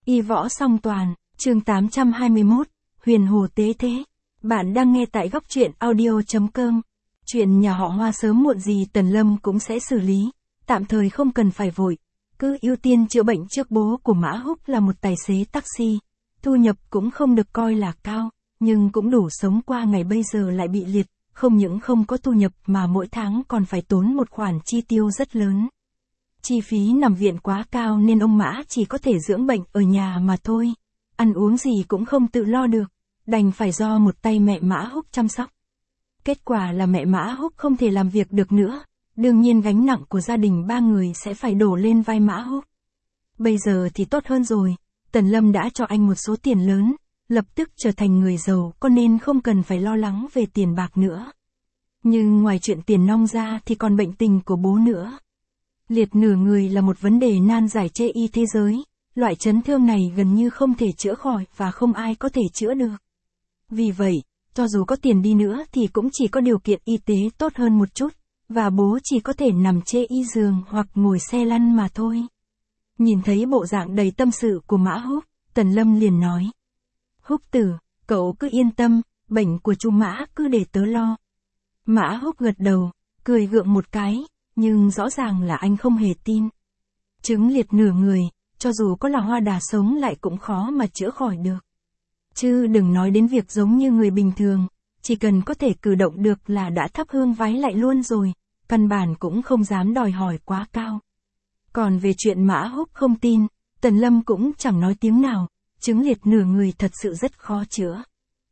Y võ song toàn, chương 821, Huyền Hồ Tế Thế. Bạn đang nghe tại góc truyện audio.com. Chuyện nhà họ Hoa sớm muộn gì Tần Lâm cũng sẽ xử lý, tạm thời không cần phải vội. Cứ ưu tiên chữa bệnh trước. Bố của Mã Húc là một tài xế taxi, thu nhập cũng không được coi là cao, nhưng cũng đủ sống qua ngày. Bây giờ lại bị liệt, không những không có thu nhập mà mỗi tháng còn phải tốn một khoản chi tiêu rất lớn. Chi phí nằm viện quá cao nên ông Mã chỉ có thể dưỡng bệnh ở nhà mà thôi. Ăn uống gì cũng không tự lo được, đành phải do một tay mẹ Mã Húc chăm sóc. Kết quả là mẹ Mã Húc không thể làm việc được nữa, đương nhiên gánh nặng của gia đình ba người sẽ phải đổ lên vai Mã Húc. Bây giờ thì tốt hơn rồi, Tần Lâm đã cho anh một số tiền lớn, lập tức trở thành người giàu có nên không cần phải lo lắng về tiền bạc nữa. Nhưng ngoài chuyện tiền nong ra thì còn bệnh tình của bố nữa. Liệt nửa người là một vấn đề nan giải trên y thế giới, loại chấn thương này gần như không thể chữa khỏi và không ai có thể chữa được. Vì vậy, cho dù có tiền đi nữa thì cũng chỉ có điều kiện y tế tốt hơn một chút, và bố chỉ có thể nằm trên y giường hoặc ngồi xe lăn mà thôi. Nhìn thấy bộ dạng đầy tâm sự của Mã Húc, Tần Lâm liền nói: "Húc tử, cậu cứ yên tâm, bệnh của chú Mã cứ để tớ lo." Mã Húc gật đầu, cười gượng một cái, nhưng rõ ràng là anh không hề tin. Chứng liệt nửa người, cho dù có là hoa đà sống lại cũng khó mà chữa khỏi được. Chứ đừng nói đến việc giống như người bình thường, chỉ cần có thể cử động được là đã thắp hương vái lại luôn rồi, căn bản cũng không dám đòi hỏi quá cao. Còn về chuyện Mã Húc không tin, Tần Lâm cũng chẳng nói tiếng nào, chứng liệt nửa người thật sự rất khó chữa.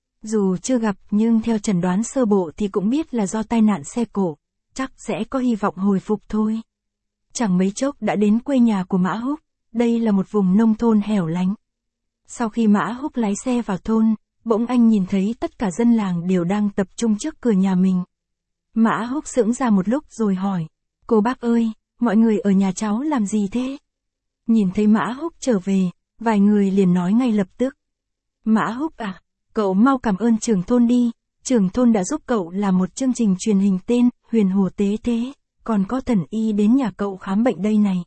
Dù chưa gặp nhưng theo chẩn đoán sơ bộ thì cũng biết là do tai nạn xe cộ, chắc sẽ có hy vọng hồi phục thôi. Chẳng mấy chốc đã đến quê nhà của Mã Húc, đây là một vùng nông thôn hẻo lánh. Sau khi Mã Húc lái xe vào thôn, bỗng anh nhìn thấy tất cả dân làng đều đang tập trung trước cửa nhà mình. Mã Húc sững ra một lúc rồi hỏi: "Cô bác ơi, mọi người ở nhà cháu làm gì thế?" Nhìn thấy Mã Húc trở về, vài người liền nói ngay lập tức: "Mã Húc à, cậu mau cảm ơn trưởng thôn đi, trưởng thôn đã giúp cậu làm một chương trình truyền hình tên Huyền Hồ Tế Thế, còn có thần y đến nhà cậu khám bệnh đây này."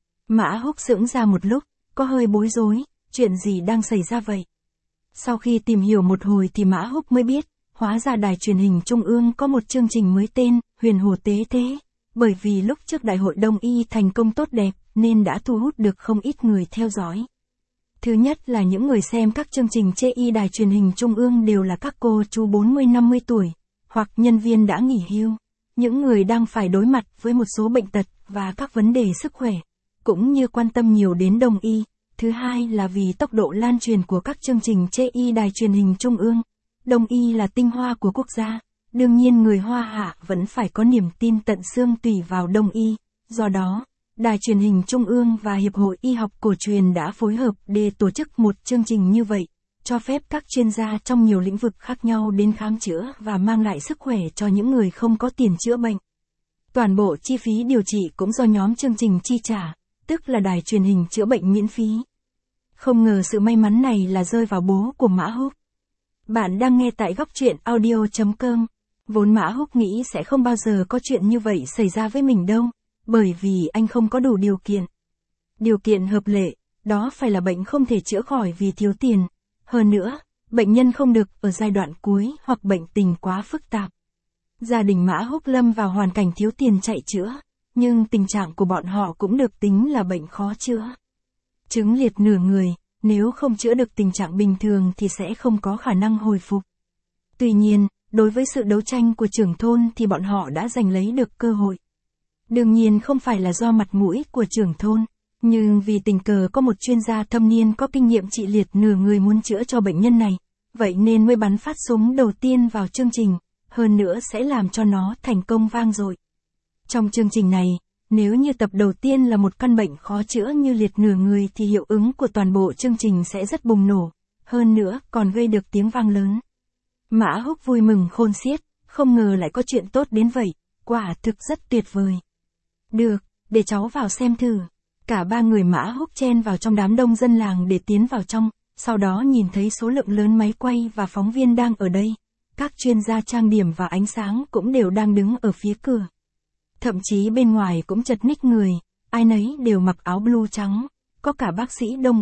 Mã Húc sững ra một lúc, có hơi bối rối, chuyện gì đang xảy ra vậy? Sau khi tìm hiểu một hồi thì Mã Húc mới biết, hóa ra đài truyền hình Trung ương có một chương trình mới tên Huyền Hồ Tế Thế, bởi vì lúc trước đại hội Đông y thành công tốt đẹp nên đã thu hút được không ít người theo dõi. Thứ nhất là những người xem các chương trình trên y đài truyền hình Trung ương đều là các cô chú 40-50 tuổi, hoặc nhân viên đã nghỉ hưu, những người đang phải đối mặt với một số bệnh tật và các vấn đề sức khỏe, cũng như quan tâm nhiều đến Đông y. Thứ hai là vì tốc độ lan truyền của các chương trình trên y đài truyền hình Trung ương. Đông y là tinh hoa của quốc gia, đương nhiên người Hoa Hạ vẫn phải có niềm tin tận xương tùy vào Đông y, do đó, đài truyền hình Trung ương và Hiệp hội Y học cổ truyền đã phối hợp để tổ chức một chương trình như vậy, cho phép các chuyên gia trong nhiều lĩnh vực khác nhau đến khám chữa và mang lại sức khỏe cho những người không có tiền chữa bệnh. Toàn bộ chi phí điều trị cũng do nhóm chương trình chi trả, tức là đài truyền hình chữa bệnh miễn phí. Không ngờ sự may mắn này là rơi vào bố của Mã Húc. Bạn đang nghe tại góc truyện audio.com. Vốn Mã Húc nghĩ sẽ không bao giờ có chuyện như vậy xảy ra với mình đâu, bởi vì anh không có đủ điều kiện. Điều kiện hợp lệ, đó phải là bệnh không thể chữa khỏi vì thiếu tiền. Hơn nữa, bệnh nhân không được ở giai đoạn cuối hoặc bệnh tình quá phức tạp. Gia đình Mã Húc lâm vào hoàn cảnh thiếu tiền chạy chữa, nhưng tình trạng của bọn họ cũng được tính là bệnh khó chữa. Chứng liệt nửa người, nếu không chữa được tình trạng bình thường thì sẽ không có khả năng hồi phục. Tuy nhiên, đối với sự đấu tranh của trưởng thôn thì bọn họ đã giành lấy được cơ hội. Đương nhiên không phải là do mặt mũi của trưởng thôn, nhưng vì tình cờ có một chuyên gia thâm niên có kinh nghiệm trị liệt nửa người muốn chữa cho bệnh nhân này, vậy nên mới bắn phát súng đầu tiên vào chương trình, hơn nữa sẽ làm cho nó thành công vang dội. Trong chương trình này, nếu như tập đầu tiên là một căn bệnh khó chữa như liệt nửa người thì hiệu ứng của toàn bộ chương trình sẽ rất bùng nổ, hơn nữa còn gây được tiếng vang lớn. Mã Húc vui mừng khôn xiết, không ngờ lại có chuyện tốt đến vậy, quả thực rất tuyệt vời. "Được, để cháu vào xem thử." Cả ba người Mã Húc chen vào trong đám đông dân làng để tiến vào trong, sau đó nhìn thấy số lượng lớn máy quay và phóng viên đang ở đây. Các chuyên gia trang điểm và ánh sáng cũng đều đang đứng ở phía cửa. Thậm chí bên ngoài cũng chật ních người, ai nấy đều mặc áo blue trắng, có cả bác sĩ đông y,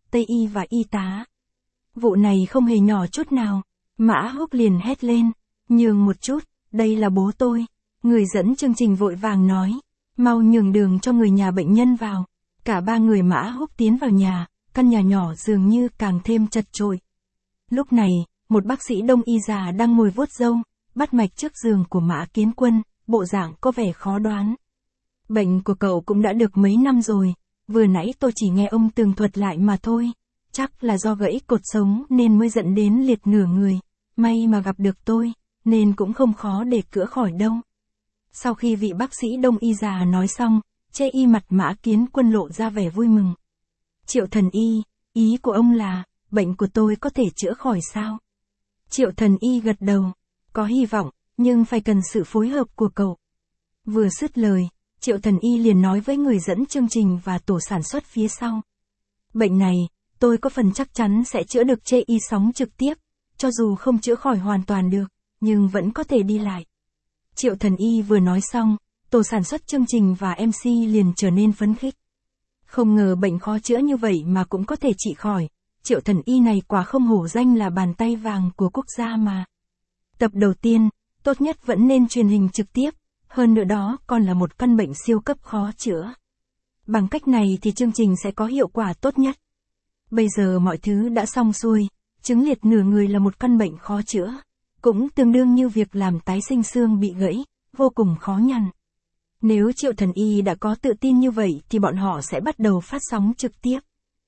Tây y và y tá. Vụ này không hề nhỏ chút nào. Mã Húc liền hét lên, nhường một chút, đây là bố tôi. Người dẫn chương trình vội vàng nói, mau nhường đường cho người nhà bệnh nhân vào. Cả ba người Mã Húc tiến vào nhà, căn nhà nhỏ dường như càng thêm chật chội. Lúc này, một bác sĩ đông y già đang ngồi vuốt râu, bắt mạch trước giường của Mã Kiến Quân, bộ dạng có vẻ khó đoán. Bệnh của cậu cũng đã được mấy năm rồi, vừa nãy tôi chỉ nghe ông tường thuật lại mà thôi. Chắc là do gãy cột sống nên mới dẫn đến liệt nửa người. May mà gặp được tôi, nên cũng không khó để chữa khỏi đâu. Sau khi vị bác sĩ đông y già nói xong, chê y mặt Mã Kiến Quân lộ ra vẻ vui mừng. Triệu thần y, ý của ông là, bệnh của tôi có thể chữa khỏi sao? Triệu thần y gật đầu, có hy vọng, nhưng phải cần sự phối hợp của cậu. Vừa dứt lời, Triệu thần y liền nói với người dẫn chương trình và tổ sản xuất phía sau. Bệnh này, tôi có phần chắc chắn sẽ chữa được chê y sóng trực tiếp, cho dù không chữa khỏi hoàn toàn được, nhưng vẫn có thể đi lại. Triệu thần y vừa nói xong, tổ sản xuất chương trình và MC liền trở nên phấn khích. Không ngờ bệnh khó chữa như vậy mà cũng có thể trị khỏi, Triệu thần y này quả không hổ danh là bàn tay vàng của quốc gia mà. Tập đầu tiên, tốt nhất vẫn nên truyền hình trực tiếp, hơn nữa đó còn là một căn bệnh siêu cấp khó chữa. Bằng cách này thì chương trình sẽ có hiệu quả tốt nhất. Bây giờ mọi thứ đã xong xuôi, chứng liệt nửa người là một căn bệnh khó chữa, cũng tương đương như việc làm tái sinh xương bị gãy, vô cùng khó nhằn. Nếu Triệu thần y đã có tự tin như vậy thì bọn họ sẽ bắt đầu phát sóng trực tiếp.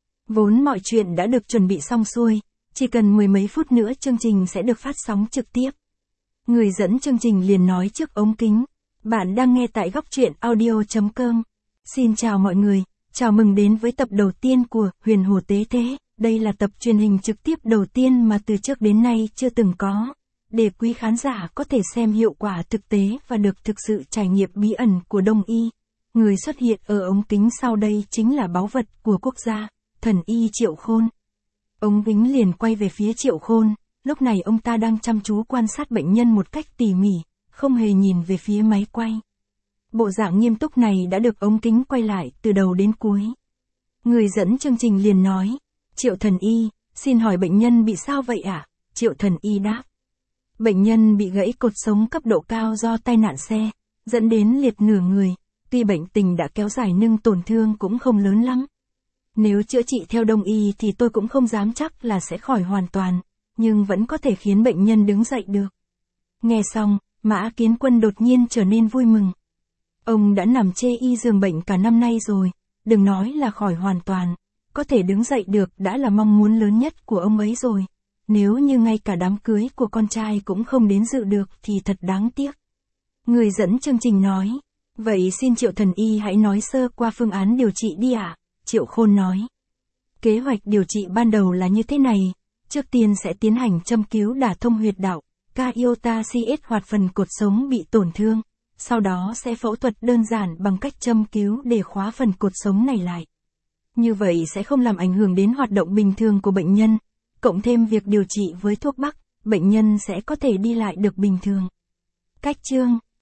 Vốn mọi chuyện đã được chuẩn bị xong xuôi, chỉ cần mười mấy phút nữa chương trình sẽ được phát sóng trực tiếp. Người dẫn chương trình liền nói trước ống kính, bạn đang nghe tại góc truyện audio.com. Xin chào mọi người, chào mừng đến với tập đầu tiên của Huyền Hồ Tế Thế. Đây là tập truyền hình trực tiếp đầu tiên mà từ trước đến nay chưa từng có, để quý khán giả có thể xem hiệu quả thực tế và được thực sự trải nghiệm bí ẩn của Đông y. Người xuất hiện ở ống kính sau đây chính là báu vật của quốc gia, thần y Triệu Khôn. Ống kính liền quay về phía Triệu Khôn, lúc này ông ta đang chăm chú quan sát bệnh nhân một cách tỉ mỉ, không hề nhìn về phía máy quay. Bộ dạng nghiêm túc này đã được ống kính quay lại từ đầu đến cuối. Người dẫn chương trình liền nói, Triệu thần y, xin hỏi bệnh nhân bị sao vậy ạ? Triệu thần y đáp, bệnh nhân bị gãy cột sống cấp độ cao do tai nạn xe, dẫn đến liệt nửa người, tuy bệnh tình đã kéo dài nhưng tổn thương cũng không lớn lắm. Nếu chữa trị theo Đông y thì tôi cũng không dám chắc là sẽ khỏi hoàn toàn, nhưng vẫn có thể khiến bệnh nhân đứng dậy được. Nghe xong, Mã Kiến Quân đột nhiên trở nên vui mừng. Ông đã nằm chê y giường bệnh cả năm nay rồi, đừng nói là khỏi hoàn toàn, có thể đứng dậy được đã là mong muốn lớn nhất của ông ấy rồi. Nếu như ngay cả đám cưới của con trai cũng không đến dự được thì thật đáng tiếc. Người dẫn chương trình nói, vậy xin Triệu thần y hãy nói sơ qua phương án điều trị đi ạ. Triệu Khôn nói, kế hoạch điều trị ban đầu là như thế này, trước tiên sẽ tiến hành châm cứu đả thông huyệt đạo, Iota CS hoạt phần cột sống bị tổn thương, sau đó sẽ phẫu thuật đơn giản bằng cách châm cứu để khóa phần cột sống này lại. Như vậy sẽ không làm ảnh hưởng đến hoạt động bình thường của bệnh nhân, cộng thêm việc điều trị với thuốc bắc, bệnh nhân sẽ có thể đi lại được bình thường. Cách chương